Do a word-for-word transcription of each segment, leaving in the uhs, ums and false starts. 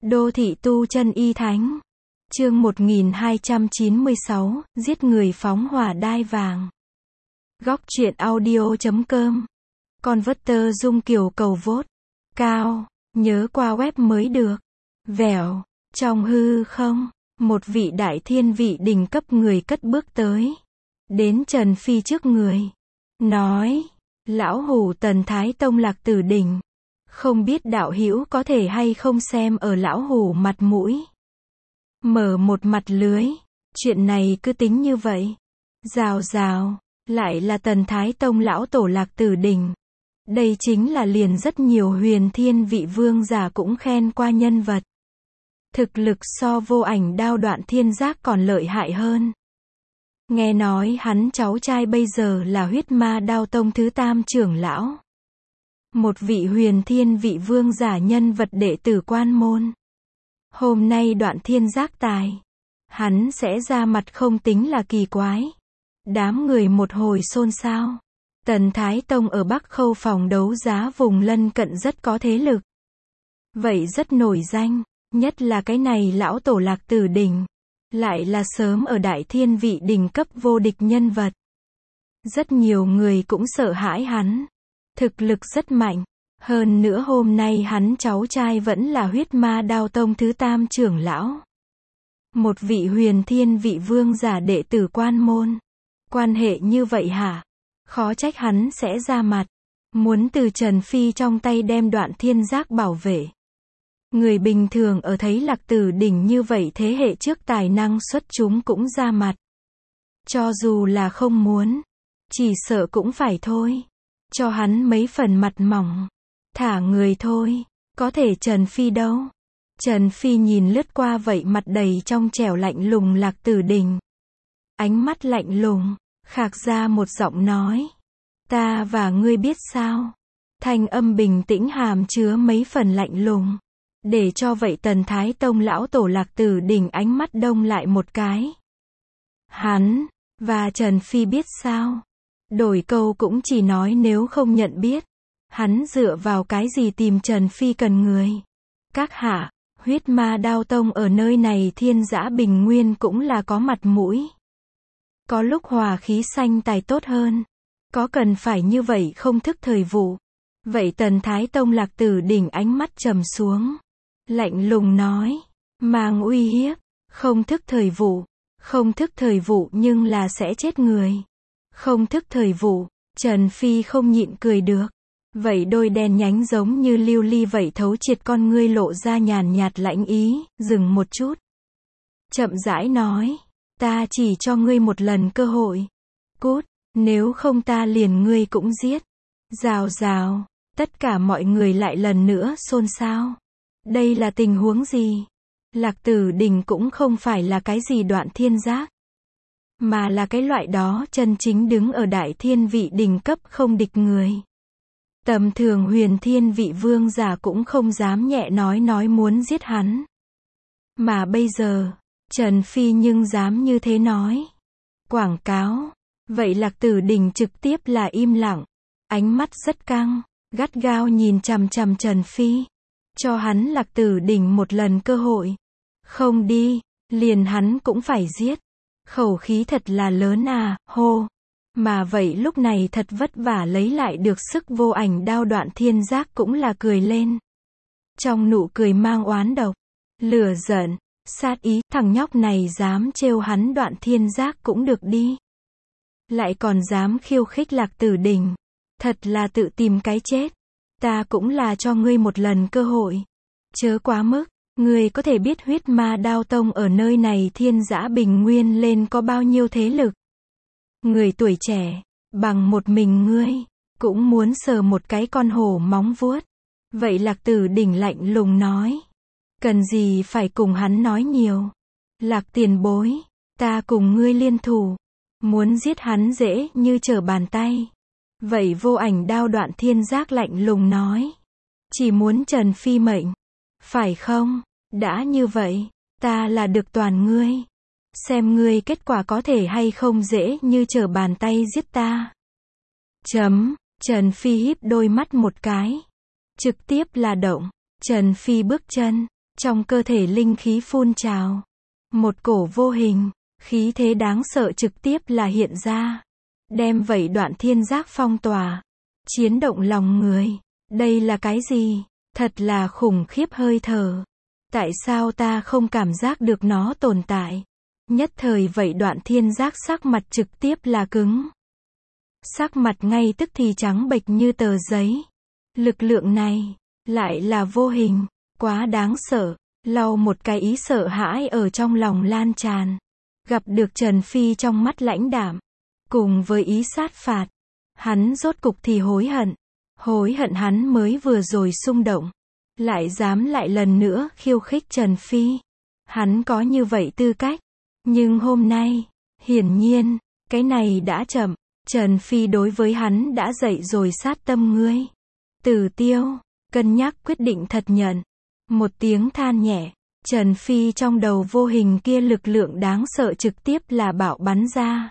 Đô thị tu chân y thánh. Chương một nghìn hai trăm chín mươi sáu, giết người phóng hỏa đai vàng. Góc truyện audio chấm com. Converter dung kiểu cầu vốt. Cao. Nhớ qua web mới được. Vẻo. Trong hư không, một vị đại thiên vị đỉnh cấp người cất bước tới. Đến Trần Phi trước người. Nói. Lão hủ Tần Thái Tông Lạc Tử Đỉnh. Không biết đạo hữu có thể hay không xem ở lão hủ mặt mũi. Mở một mặt lưới. Chuyện này cứ tính như vậy. Rào rào. Lại là Tần Thái Tông lão tổ Lạc Tử Đỉnh. Đây chính là liền rất nhiều huyền thiên vị vương giả cũng khen qua nhân vật. Thực lực so vô ảnh đao Đoạn Thiên Giác còn lợi hại hơn. Nghe nói hắn cháu trai bây giờ là huyết ma đao tông thứ tam trưởng lão. Một vị huyền thiên vị vương giả nhân vật đệ tử quan môn. Hôm nay Đoạn Thiên Giác tài. Hắn sẽ ra mặt không tính là kỳ quái. Đám người một hồi xôn xao. Tần Thái Tông ở Bắc Khâu phòng đấu giá vùng lân cận rất có thế lực. Vậy rất nổi danh. Nhất là cái này lão tổ Lạc Tử Đỉnh. Lại là sớm ở đại thiên vị đỉnh cấp vô địch nhân vật. Rất nhiều người cũng sợ hãi hắn. Thực lực rất mạnh. Hơn nữa hôm nay hắn cháu trai vẫn là huyết ma đao tông thứ tam trưởng lão. Một vị huyền thiên vị vương giả đệ tử quan môn. Quan hệ như vậy hả? Khó trách hắn sẽ ra mặt. Muốn từ Trần Phi trong tay đem Đoạn Thiên Giác bảo vệ. Người bình thường ở thấy Lạc Tử Đỉnh như vậy thế hệ trước tài năng xuất chúng cũng ra mặt. Cho dù là không muốn. Chỉ sợ cũng phải thôi. Cho hắn mấy phần mặt mỏng. Thả người thôi. Có thể Trần Phi đâu. Trần Phi nhìn lướt qua vậy mặt đầy trong trẻo lạnh lùng Lạc Tử Đỉnh. Ánh mắt lạnh lùng. Khạc ra một giọng nói. Ta và ngươi biết sao. Thanh âm bình tĩnh hàm chứa mấy phần lạnh lùng. Để cho vậy Tần Thái Tông lão tổ Lạc Tử Đỉnh ánh mắt đông lại một cái. Hắn. Và Trần Phi biết sao. Đổi câu cũng chỉ nói nếu không nhận biết. Hắn dựa vào cái gì tìm Trần Phi cần người. Các hạ. Huyết ma đao tông ở nơi này thiên dã bình nguyên cũng là có mặt mũi. Có lúc hòa khí xanh tài tốt hơn. Có cần phải như vậy không thức thời vụ. Vậy Tần Thái Tông Lạc Tử Đỉnh ánh mắt trầm xuống. Lạnh lùng nói. Mang uy hiếp. Không thức thời vụ. Không thức thời vụ nhưng là sẽ chết người. Không thức thời vụ. Trần Phi không nhịn cười được. Vậy đôi đen nhánh giống như lưu ly vậy thấu triệt con ngươi lộ ra nhàn nhạt lãnh ý. Dừng một chút. Chậm rãi nói. Ta chỉ cho ngươi một lần cơ hội. Cút. Nếu không ta liền ngươi cũng giết. Rào rào. Tất cả mọi người lại lần nữa xôn xao. Đây là tình huống gì? Lạc Tử Đỉnh cũng không phải là cái gì Đoạn Thiên Giác. Mà là cái loại đó chân chính đứng ở đại thiên vị đỉnh cấp không địch người. Tầm thường huyền thiên vị vương giả cũng không dám nhẹ nói nói muốn giết hắn. Mà bây giờ, Trần Phi nhưng dám như thế nói. Quảng cáo. Vậy Lạc Tử Đỉnh trực tiếp là im lặng. Ánh mắt rất căng, gắt gao nhìn chằm chằm Trần Phi. Cho hắn Lạc Tử Đỉnh một lần cơ hội. Không đi, liền hắn cũng phải giết. Khẩu khí thật là lớn à, hô. Mà vậy lúc này thật vất vả lấy lại được sức vô ảnh đao Đoạn Thiên Giác cũng là cười lên. Trong nụ cười mang oán độc, lửa giận, sát ý, thằng nhóc này dám trêu hắn Đoạn Thiên Giác cũng được đi. Lại còn dám khiêu khích Lạc Tử Đỉnh. Thật là tự tìm cái chết. Ta cũng là cho ngươi một lần cơ hội. Chớ quá mức. Ngươi có thể biết huyết ma đao tông ở nơi này thiên dã bình nguyên lên có bao nhiêu thế lực. Người tuổi trẻ. Bằng một mình ngươi. Cũng muốn sờ một cái con hổ móng vuốt. Vậy Lạc Tử Đỉnh lạnh lùng nói. Cần gì phải cùng hắn nói nhiều. Lạc tiền bối. Ta cùng ngươi liên thủ. Muốn giết hắn dễ như trở bàn tay. Vậy vô ảnh đao Đoạn Thiên Giác lạnh lùng nói. Chỉ muốn Trần Phi mệnh. Phải không? Đã như vậy. Ta là được toàn ngươi. Xem ngươi kết quả có thể hay không dễ như trở bàn tay giết ta. Chấm. Trần Phi híp đôi mắt một cái. Trực tiếp là động. Trần Phi bước chân. Trong cơ thể linh khí phun trào. Một cổ vô hình, khí thế đáng sợ trực tiếp là hiện ra. Đem vậy đoạn thiên giác phong tỏa. Chiến động lòng người. Đây là cái gì? Thật là khủng khiếp hơi thở. Tại sao ta không cảm giác được nó tồn tại? Nhất thời vậy đoạn thiên giác sắc mặt trực tiếp là cứng. Sắc mặt ngay tức thì trắng bệch như tờ giấy. Lực lượng này, lại là vô hình, quá đáng sợ. Lau một cái ý sợ hãi ở trong lòng lan tràn. Gặp được Trần Phi trong mắt lãnh đạm. Cùng với ý sát phạt. Hắn rốt cục thì hối hận. Hối hận hắn mới vừa rồi xung động. Lại dám lại lần nữa khiêu khích Trần Phi. Hắn có như vậy tư cách. Nhưng hôm nay, hiển nhiên, cái này đã chậm. Trần Phi đối với hắn đã dậy rồi sát tâm ngươi. Tử Tiêu, cân nhắc quyết định thật nhận. Một tiếng than nhẹ, Trần Phi trong đầu vô hình kia lực lượng đáng sợ trực tiếp là bạo bắn ra.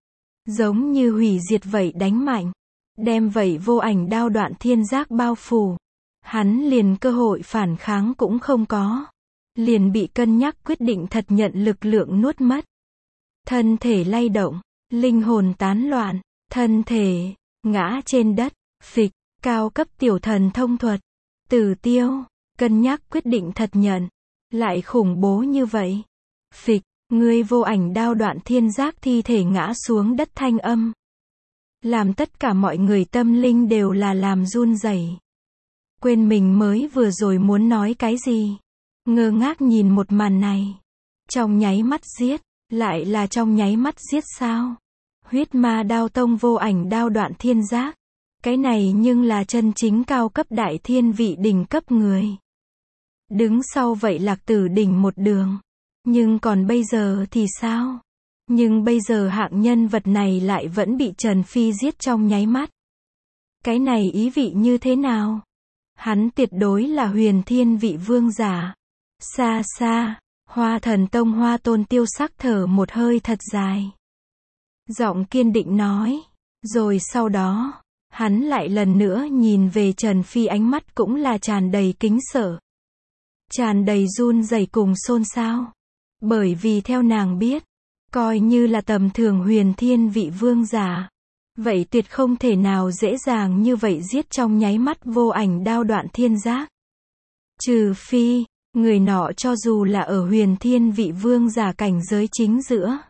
Giống như hủy diệt vậy đánh mạnh. Đem vậy vô ảnh đao đoạn thiên giác bao phủ. Hắn liền cơ hội phản kháng cũng không có. Liền bị cân nhắc quyết định thật nhận lực lượng nuốt mất. Thân thể lay động, linh hồn tán loạn, thân thể, ngã trên đất, phịch, cao cấp tiểu thần thông thuật. Tử Tiêu, cân nhắc quyết định thật nhận. Lại khủng bố như vậy. Phịch, ngươi vô ảnh đao đoạn thiên giác thi thể ngã xuống đất thanh âm. Làm tất cả mọi người tâm linh đều là làm run rẩy. Quên mình mới vừa rồi muốn nói cái gì. Ngơ ngác nhìn một màn này. Trong nháy mắt giết, lại là trong nháy mắt giết sao? Huyết ma đao tông vô ảnh đao đoạn thiên giác. Cái này nhưng là chân chính cao cấp đại thiên vị đỉnh cấp người. Đứng sau vậy Lạc Tử đỉnh một đường. Nhưng còn bây giờ thì sao? Nhưng bây giờ hạng nhân vật này lại vẫn bị Trần Phi giết trong nháy mắt. Cái này ý vị như thế nào? Hắn tuyệt đối là huyền thiên vị vương giả. Xa xa, Hoa Thần Tông Hoa Tôn Tiêu sắc thở một hơi thật dài. Giọng kiên định nói. Rồi sau đó, hắn lại lần nữa nhìn về Trần Phi, ánh mắt cũng là tràn đầy kính sợ. Tràn đầy run rẩy cùng xôn xao. Bởi vì theo nàng biết, coi như là tầm thường huyền thiên vị vương giả, vậy tuyệt không thể nào dễ dàng như vậy giết trong nháy mắt vô ảnh đao đoạn thiên giác. Trừ phi, người nọ cho dù là ở huyền thiên vị vương giả cảnh giới chính giữa.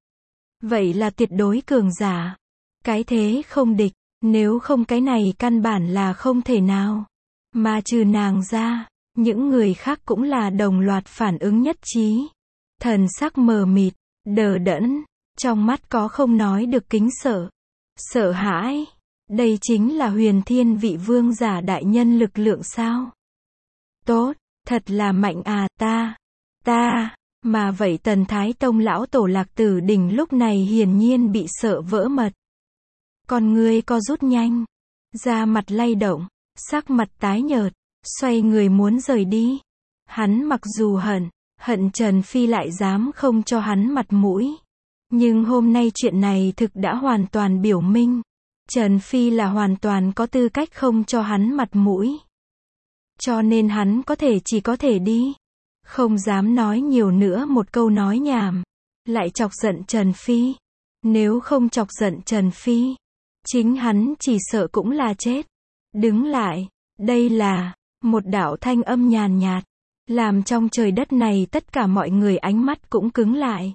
Vậy là tuyệt đối cường giả. Cái thế không địch, nếu không cái này căn bản là không thể nào. Mà trừ nàng ra, những người khác cũng là đồng loạt phản ứng nhất trí. Thần sắc mờ mịt, đờ đẫn, trong mắt có không nói được kính sợ. Sợ hãi. Đây chính là huyền thiên vị vương giả đại nhân lực lượng sao? Tốt, thật là mạnh à, ta, ta, mà vậy Tần Thái Tông lão tổ Lạc Tử đỉnh lúc này hiển nhiên bị sợ vỡ mật. Con ngươi co rút nhanh, da mặt lay động, sắc mặt tái nhợt, xoay người muốn rời đi. Hắn mặc dù hận, hận Trần Phi lại dám không cho hắn mặt mũi. Nhưng hôm nay chuyện này thực đã hoàn toàn biểu minh. Trần Phi là hoàn toàn có tư cách không cho hắn mặt mũi. Cho nên hắn có thể chỉ có thể đi. Không dám nói nhiều nữa một câu nói nhảm. Lại chọc giận Trần Phi. Nếu không chọc giận Trần Phi, chính hắn chỉ sợ cũng là chết. Đứng lại. Đây là một đạo thanh âm nhàn nhạt. Làm trong trời đất này tất cả mọi người ánh mắt cũng cứng lại.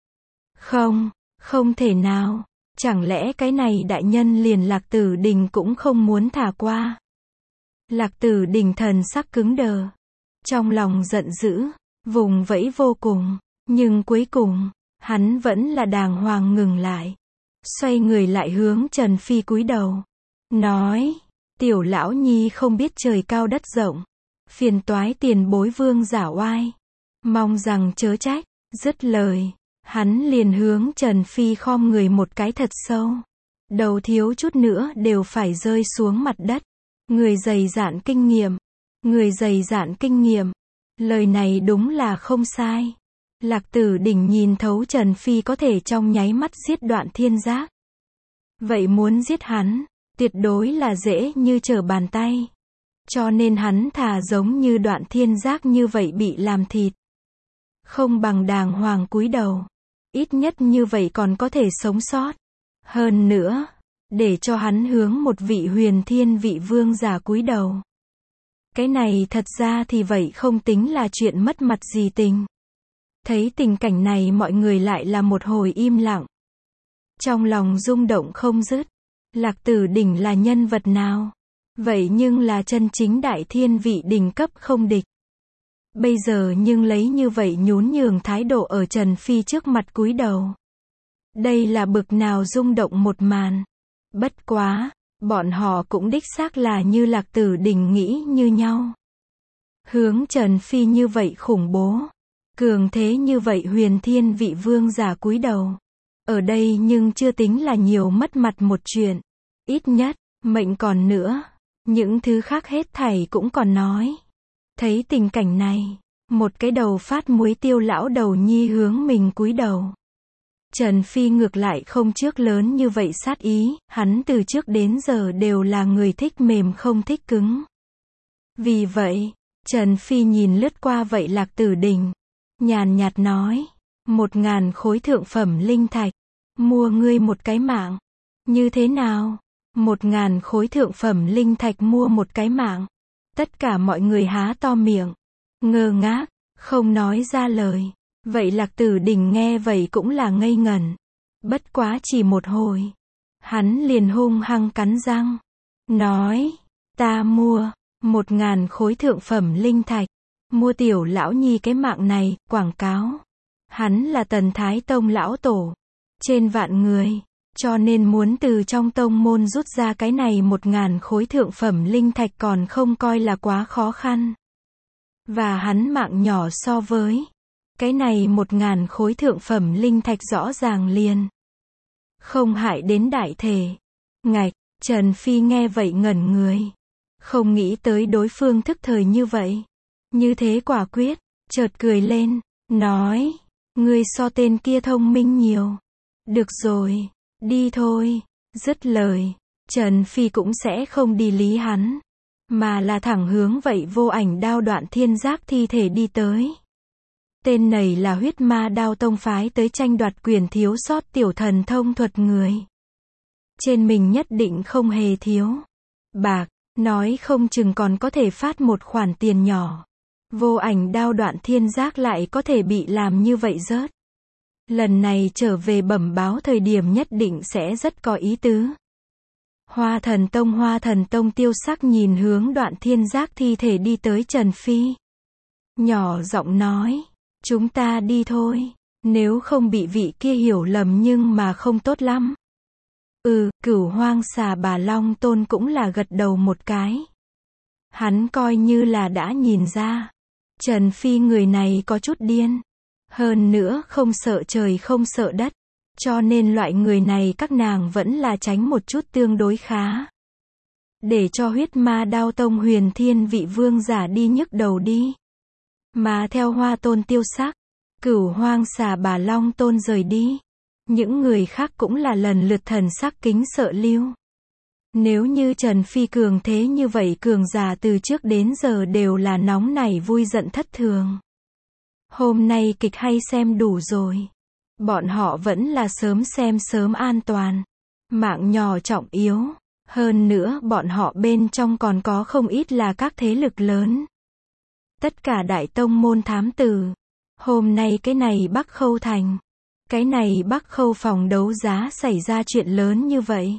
Không, không thể nào. Chẳng lẽ cái này đại nhân liền Lạc Tử Đình cũng không muốn thả qua? Lạc Tử Đình thần sắc cứng đờ. Trong lòng giận dữ, vùng vẫy vô cùng. Nhưng cuối cùng, hắn vẫn là đàng hoàng ngừng lại. Xoay người lại hướng Trần Phi cúi đầu. Nói, tiểu lão nhi không biết trời cao đất rộng. Phiền toái tiền bối vương giả oai. Mong rằng chớ trách. Dứt lời, hắn liền hướng Trần Phi khom người một cái thật sâu. Đầu thiếu chút nữa đều phải rơi xuống mặt đất. Người dày dạn kinh nghiệm. Người dày dạn kinh nghiệm. Lời này đúng là không sai. Lạc Tử đỉnh nhìn thấu Trần Phi có thể trong nháy mắt giết đoạn thiên giác. Vậy muốn giết hắn, tuyệt đối là dễ như trở bàn tay. Cho nên hắn thà giống như Đoạn Thiên Giác như vậy bị làm thịt. Không bằng đàng hoàng cúi đầu. Ít nhất như vậy còn có thể sống sót. Hơn nữa, để cho hắn hướng một vị huyền thiên vị vương giả cúi đầu. Cái này thật ra thì vậy không tính là chuyện mất mặt gì tình. Thấy tình cảnh này mọi người lại là một hồi im lặng. Trong lòng rung động không dứt. Lạc Tử Đỉnh là nhân vật nào? Vậy nhưng là chân chính đại thiên vị đỉnh cấp không địch. Bây giờ nhưng lấy như vậy nhún nhường thái độ ở Trần Phi trước mặt cúi đầu. Đây là bực nào rung động một màn. Bất quá, bọn họ cũng đích xác là như Lạc Tử Đỉnh nghĩ như nhau. Hướng Trần Phi như vậy khủng bố. Cường thế như vậy huyền thiên vị vương giả cúi đầu. Ở đây nhưng chưa tính là nhiều mất mặt một chuyện. Ít nhất, mệnh còn nữa. Những thứ khác hết thảy cũng còn nói. Thấy tình cảnh này, một cái đầu phát muối tiêu lão đầu nhi hướng mình cúi đầu. Trần Phi ngược lại không trước lớn như vậy sát ý, hắn từ trước đến giờ đều là người thích mềm không thích cứng. Vì vậy, Trần Phi nhìn lướt qua vậy Lạc Tử Đỉnh, nhàn nhạt nói, một ngàn khối thượng phẩm linh thạch, mua ngươi một cái mạng. Như thế nào? Một ngàn khối thượng phẩm linh thạch mua một cái mạng. Tất cả mọi người há to miệng, ngơ ngác, không nói ra lời. Vậy Lạc Tử Đỉnh nghe vậy cũng là ngây ngẩn. Bất quá chỉ một hồi, hắn liền hung hăng cắn răng, nói, ta mua, một ngàn khối thượng phẩm linh thạch, mua tiểu lão nhi cái mạng này, quảng cáo. Hắn là Tần Thái Tông lão tổ, trên vạn người, cho nên muốn từ trong tông môn rút ra cái này một ngàn khối thượng phẩm linh thạch còn không coi là quá khó khăn. Và hắn mạng nhỏ so với cái này một ngàn khối thượng phẩm linh thạch rõ ràng liền không hại đến đại thể. Ngạch, Trần Phi nghe vậy ngẩn người. Không nghĩ tới đối phương thức thời như vậy. Như thế quả quyết, chợt cười lên, nói, ngươi so tên kia thông minh nhiều. Được rồi, đi thôi. Dứt lời, Trần Phi cũng sẽ không đi lý hắn, mà là thẳng hướng vậy vô ảnh đao Đoạn Thiên Giác thi thể đi tới. Tên này là huyết ma đao tông phái tới tranh đoạt quyền thiếu sót tiểu thần thông thuật người. Trên mình nhất định không hề thiếu bạc, nói không chừng còn có thể phát một khoản tiền nhỏ. Vô ảnh đao Đoạn Thiên Giác lại có thể bị làm như vậy rớt. Lần này trở về bẩm báo thời điểm nhất định sẽ rất có ý tứ. Hoa Thần Tông Hoa Thần Tông tiêu sắc nhìn hướng Đoạn Thiên Giác thi thể đi tới Trần Phi. Nhỏ giọng nói, chúng ta đi thôi, nếu không bị vị kia hiểu lầm nhưng mà không tốt lắm. Ừ, Cửu Hoang Xà Bà Long Tôn cũng là gật đầu một cái. Hắn coi như là đã nhìn ra, Trần Phi người này có chút điên. Hơn nữa không sợ trời không sợ đất. Cho nên loại người này các nàng vẫn là tránh một chút tương đối khá. Để cho huyết ma đao tông huyền thiên vị vương giả đi nhức đầu đi. Mà theo Hoa Tôn tiêu sắc, Cửu Hoang Xà Bà Long Tôn rời đi. Những người khác cũng là lần lượt thần sắc kính sợ lưu. Nếu như Trần Phi cường thế như vậy cường giả từ trước đến giờ đều là nóng nảy vui giận thất thường. Hôm nay kịch hay xem đủ rồi. Bọn họ vẫn là sớm xem sớm an toàn. Mạng nhỏ trọng yếu. Hơn nữa bọn họ bên trong còn có không ít là các thế lực lớn. Tất cả đại tông môn thám tử. Hôm nay cái này Bắc Khâu Thành. Cái này Bắc Khâu phòng đấu giá xảy ra chuyện lớn như vậy.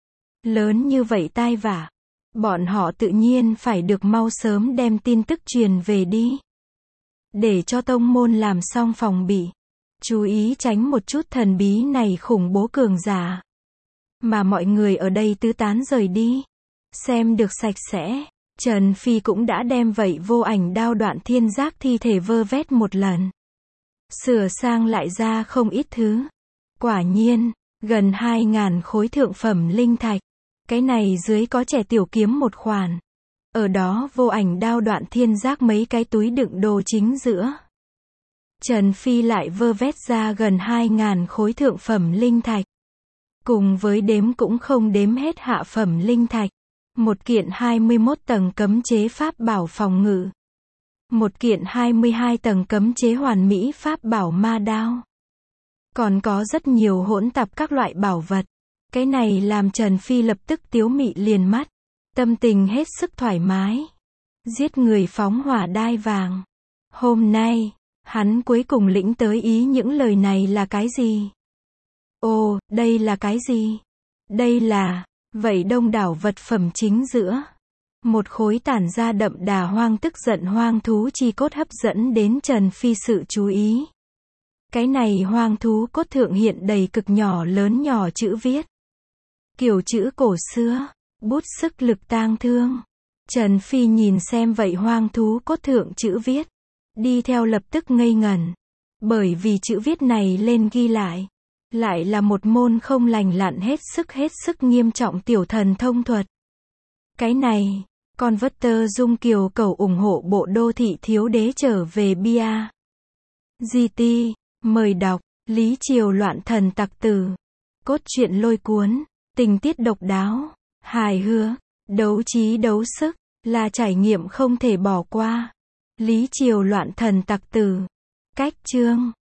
Lớn như vậy tai vạ. Bọn họ tự nhiên phải được mau sớm đem tin tức truyền về đi. Để cho tông môn làm xong phòng bị. Chú ý tránh một chút thần bí này khủng bố cường giả. Mà mọi người ở đây tứ tán rời đi. Xem được sạch sẽ. Trần Phi cũng đã đem vậy vô ảnh đao Đoạn Thiên Giác thi thể vơ vét một lần. Sửa sang lại ra không ít thứ. Quả nhiên, gần hai ngàn khối thượng phẩm linh thạch. Cái này dưới có trẻ tiểu kiếm một khoản. Ở đó vô ảnh đao Đoạn Thiên Giác mấy cái túi đựng đồ chính giữa. Trần Phi lại vơ vét ra gần hai ngàn khối thượng phẩm linh thạch. Cùng với đếm cũng không đếm hết hạ phẩm linh thạch. Một kiện hai mươi mốt tầng cấm chế pháp bảo phòng ngự. Một kiện hai mươi hai tầng cấm chế hoàn mỹ pháp bảo ma đao. Còn có rất nhiều hỗn tạp các loại bảo vật. Cái này làm Trần Phi lập tức tiếu mị liền mắt. Tâm tình hết sức thoải mái. Giết người phóng hỏa đai vàng. Hôm nay, hắn cuối cùng lĩnh tới ý những lời này là cái gì? Ồ, đây là cái gì? Đây là, vậy đông đảo vật phẩm chính giữa. Một khối tản ra đậm đà hoang tức giận hoang thú chi cốt hấp dẫn đến Trần Phi sự chú ý. Cái này hoang thú cốt thượng hiện đầy cực nhỏ lớn nhỏ chữ viết. Kiểu chữ cổ xưa, bút sức lực tang thương. Trần Phi nhìn xem vậy hoang thú cốt thượng chữ viết. Đi theo lập tức ngây ngẩn. Bởi vì chữ viết này lên ghi lại. Lại là một môn không lành lặn hết sức hết sức nghiêm trọng tiểu thần thông thuật. Cái này, con vất tơ dung kiều cầu ủng hộ bộ đô thị thiếu đế trở về bia. giê tê, mời đọc, Lý Triều loạn thần tặc tử. Cốt truyện lôi cuốn, tình tiết độc đáo, hài hước, đấu trí đấu sức, là trải nghiệm không thể bỏ qua. Lý Triều loạn thần tặc tử. Cách chương